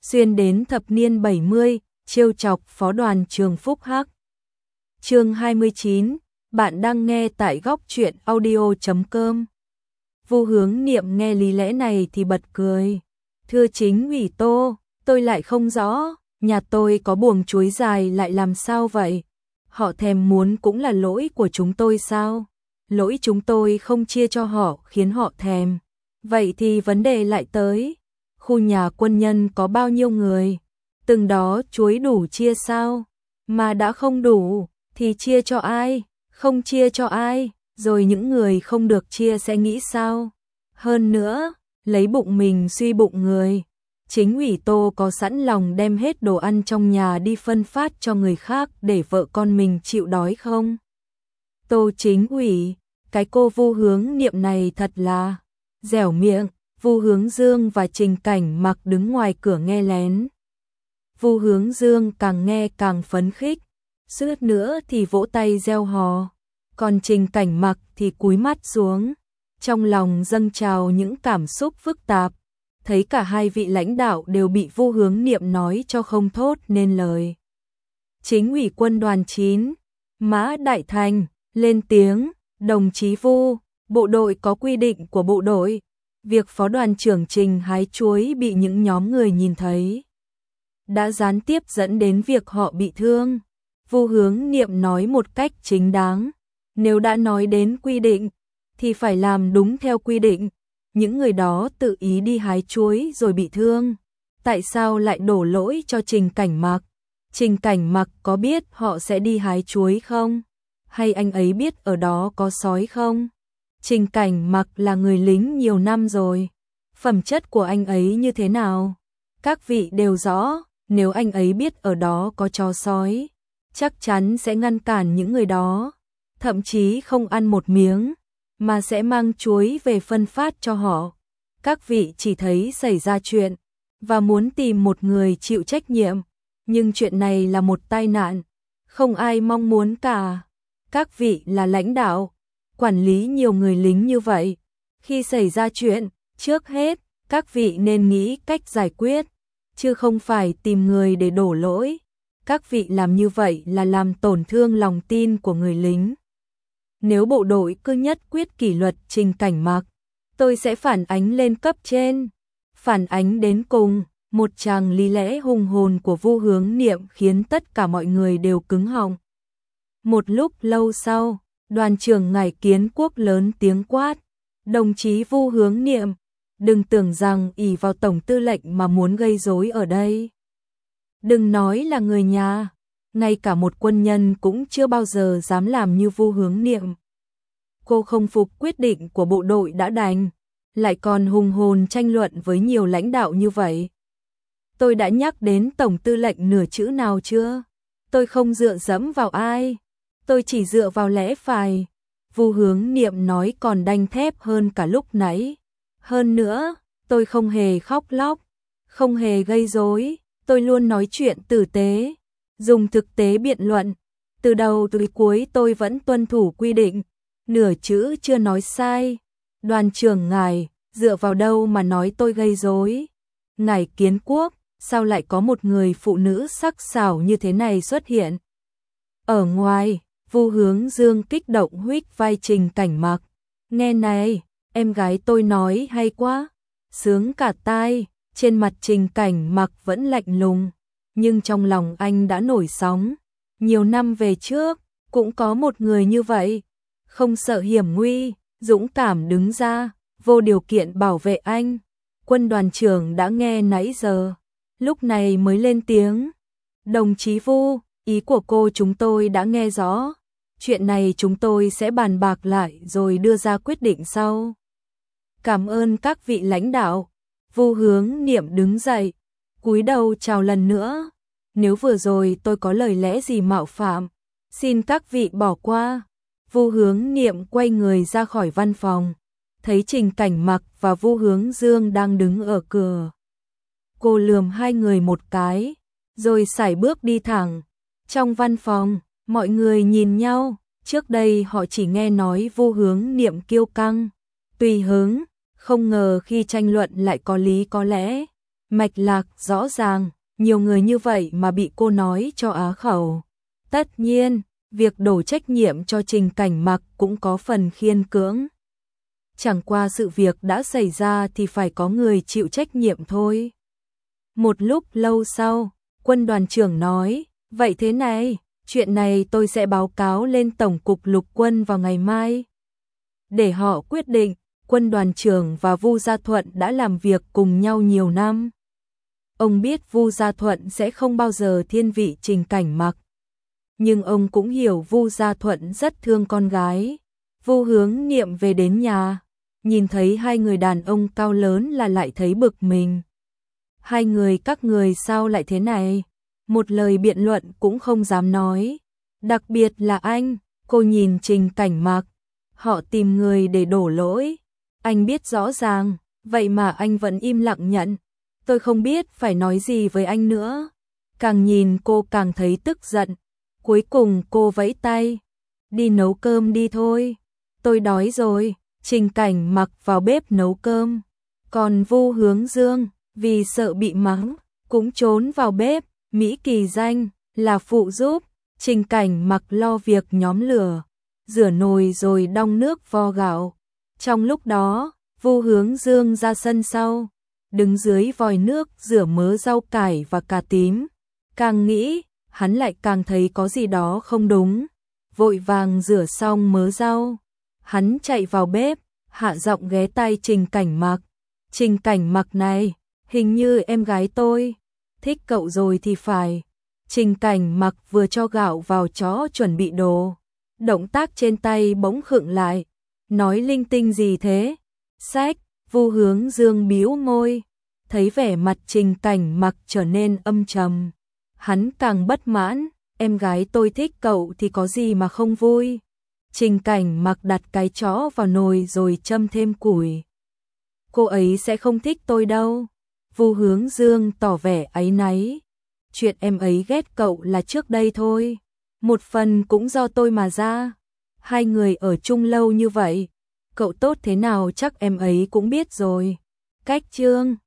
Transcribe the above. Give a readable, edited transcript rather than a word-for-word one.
xuyên đến thập niên 70, trêu chọc phó đoàn trường Phúc Hắc. Chương 29, bạn đang nghe tại góc truyện audio.com. Vu Hướng Niệm nghe lý lẽ này thì bật cười. Thưa chính ủy Tô, tôi lại không rõ, nhà tôi có buồng chuối dài lại làm sao vậy? Họ thèm muốn cũng là lỗi của chúng tôi sao? Lỗi chúng tôi không chia cho họ khiến họ thèm. Vậy thì vấn đề lại tới. Khu nhà quân nhân có bao nhiêu người? Từng đó chuối đủ chia sao? Mà đã không đủ, thì chia cho ai? Không chia cho ai? Rồi những người không được chia sẽ nghĩ sao? Hơn nữa, lấy bụng mình suy bụng người. Chính ủy Tô có sẵn lòng đem hết đồ ăn trong nhà đi phân phát cho người khác để vợ con mình chịu đói không? Tô chính ủy, cái cô Vu Hướng Niệm này thật là dẻo miệng. Vu Hướng Dương và Trình Cảnh Mặc đứng ngoài cửa nghe lén. Vu Hướng Dương càng nghe càng phấn khích, suýt nữa thì vỗ tay reo hò. Còn Trình Cảnh Mặc thì cúi mắt xuống, trong lòng dâng trào những cảm xúc phức tạp. Thấy cả hai vị lãnh đạo đều bị Vu Hướng Niệm nói cho không thốt nên lời. Chính ủy quân đoàn 9, Mã Đại Thành, lên tiếng, đồng chí Vu, bộ đội có quy định của bộ đội. Việc phó đoàn trưởng Trình hái chuối bị những nhóm người nhìn thấy đã gián tiếp dẫn đến việc họ bị thương. Vu Hướng Niệm nói một cách chính đáng, nếu đã nói đến quy định thì phải làm đúng theo quy định. Những người đó tự ý đi hái chuối rồi bị thương, tại sao lại đổ lỗi cho Trình Cảnh Mặc? Trình Cảnh Mặc có biết họ sẽ đi hái chuối không? Hay anh ấy biết ở đó có sói không? Trình Cảnh Mặc là người lính nhiều năm rồi, phẩm chất của anh ấy như thế nào? Các vị đều rõ, nếu anh ấy biết ở đó có chó sói, chắc chắn sẽ ngăn cản những người đó, thậm chí không ăn một miếng, mà sẽ mang chuối về phân phát cho họ. Các vị chỉ thấy xảy ra chuyện, và muốn tìm một người chịu trách nhiệm, nhưng chuyện này là một tai nạn, không ai mong muốn cả. Các vị là lãnh đạo, quản lý nhiều người lính như vậy, khi xảy ra chuyện, trước hết, các vị nên nghĩ cách giải quyết, chứ không phải tìm người để đổ lỗi. Các vị làm như vậy là làm tổn thương lòng tin của người lính. Nếu bộ đội cứ nhất quyết kỷ luật Trình Cảnh Mặc, tôi sẽ phản ánh lên cấp trên. Phản ánh đến cùng, một tràng lý lẽ hùng hồn của Vu Hướng Niệm khiến tất cả mọi người đều cứng họng. Một lúc lâu sau, đoàn trưởng Ngải Kiến Quốc lớn tiếng quát, đồng chí Vu Hướng Niệm, đừng tưởng rằng ỷ vào tổng tư lệnh mà muốn gây rối ở đây. Đừng nói là người nhà, ngay cả một quân nhân cũng chưa bao giờ dám làm như Vu Hướng Niệm. Cô không phục quyết định của bộ đội đã đành, lại còn hùng hồn tranh luận với nhiều lãnh đạo như vậy. Tôi đã nhắc đến tổng tư lệnh nửa chữ nào chưa? Tôi không dựa dẫm vào ai, tôi chỉ dựa vào lẽ phải. Vu Hướng Niệm nói còn đanh thép hơn cả lúc nãy. Hơn nữa, tôi không hề khóc lóc, không hề gây rối, tôi luôn nói chuyện tử tế, dùng thực tế biện luận. Từ đầu tới cuối tôi vẫn tuân thủ quy định, nửa chữ chưa nói sai. Đoàn trưởng ngài, dựa vào đâu mà nói tôi gây rối? Ngải Kiến Quốc, sao lại có một người phụ nữ sắc sảo như thế này xuất hiện? Ở ngoài, Vu Hướng Dương kích động huých vai Trình Cảnh Mặc. Nghe này, em gái tôi nói hay quá, sướng cả tai. Trên mặt Trình Cảnh Mặc vẫn lạnh lùng, nhưng trong lòng anh đã nổi sóng. Nhiều năm về trước, cũng có một người như vậy, không sợ hiểm nguy, dũng cảm đứng ra, vô điều kiện bảo vệ anh. Quân đoàn trưởng đã nghe nãy giờ, lúc này mới lên tiếng. Đồng chí Vu, ý của cô chúng tôi đã nghe rõ. Chuyện này chúng tôi sẽ bàn bạc lại rồi đưa ra quyết định sau. Cảm ơn các vị lãnh đạo. Vu Hướng Niệm đứng dậy, cúi đầu chào lần nữa. Nếu vừa rồi tôi có lời lẽ gì mạo phạm, xin các vị bỏ qua. Vu Hướng Niệm quay người ra khỏi văn phòng, thấy Trình Cảnh Mặc và Vu Hướng Dương đang đứng ở cửa. Cô lườm hai người một cái, rồi sải bước đi thẳng. Trong văn phòng, mọi người nhìn nhau, trước đây họ chỉ nghe nói Vu Hướng Niệm kiêu căng, tùy hứng, không ngờ khi tranh luận lại có lý có lẽ. Mạch lạc rõ ràng, nhiều người như vậy mà bị cô nói cho á khẩu. Tất nhiên, việc đổ trách nhiệm cho Trình Cảnh Mặc cũng có phần khiên cưỡng. Chẳng qua sự việc đã xảy ra thì phải có người chịu trách nhiệm thôi. Một lúc lâu sau, Quân đoàn trưởng nói, vậy thế này, chuyện này tôi sẽ báo cáo lên Tổng cục Lục quân vào ngày mai. Để họ quyết định, Quân đoàn trưởng và Vu Gia Thuận đã làm việc cùng nhau nhiều năm. Ông biết Vu Gia Thuận sẽ không bao giờ thiên vị Trình Cảnh Mặc. Nhưng ông cũng hiểu Vu Gia Thuận rất thương con gái. Vu Hướng Niệm về đến nhà, nhìn thấy hai người đàn ông cao lớn là lại thấy bực mình. Hai người các người sao lại thế này? Một lời biện luận cũng không dám nói. Đặc biệt là anh, cô nhìn Trình Cảnh Mặc. Họ tìm người để đổ lỗi. Anh biết rõ ràng, vậy mà anh vẫn im lặng nhận. Tôi không biết phải nói gì với anh nữa. Càng nhìn cô càng thấy tức giận. Cuối cùng cô vẫy tay. Đi nấu cơm đi thôi. Tôi đói rồi. Trình Cảnh Mặc vào bếp nấu cơm. Còn Vu Hướng Dương, vì sợ bị mắng, cũng trốn vào bếp. Mỹ Kỳ Danh là phụ giúp. Trình Cảnh Mặc lo việc nhóm lửa, rửa nồi rồi đong nước vo gạo. Trong lúc đó, Vu Hướng Dương ra sân sau, đứng dưới vòi nước rửa mớ rau cải và cà tím. Càng nghĩ, hắn lại càng thấy có gì đó không đúng. Vội vàng rửa xong mớ rau, hắn chạy vào bếp, hạ giọng ghé tai Trình Cảnh Mặc. Trình Cảnh Mặc này, hình như em gái tôi thích cậu rồi thì phải. Trình Cảnh Mặc vừa cho gạo vào chó chuẩn bị đồ. Động tác trên tay bỗng khựng lại. Nói linh tinh gì thế? Sách, Vu Hướng Dương bĩu môi. Thấy vẻ mặt Trình Cảnh Mặc trở nên âm trầm. Hắn càng bất mãn. Em gái tôi thích cậu thì có gì mà không vui. Trình Cảnh Mặc đặt cái chó vào nồi rồi châm thêm củi. Cô ấy sẽ không thích tôi đâu. Vu Hướng Dương tỏ vẻ áy náy. Chuyện em ấy ghét cậu là trước đây thôi. Một phần cũng do tôi mà ra. Hai người ở chung lâu như vậy, cậu tốt thế nào chắc em ấy cũng biết rồi. Cách chương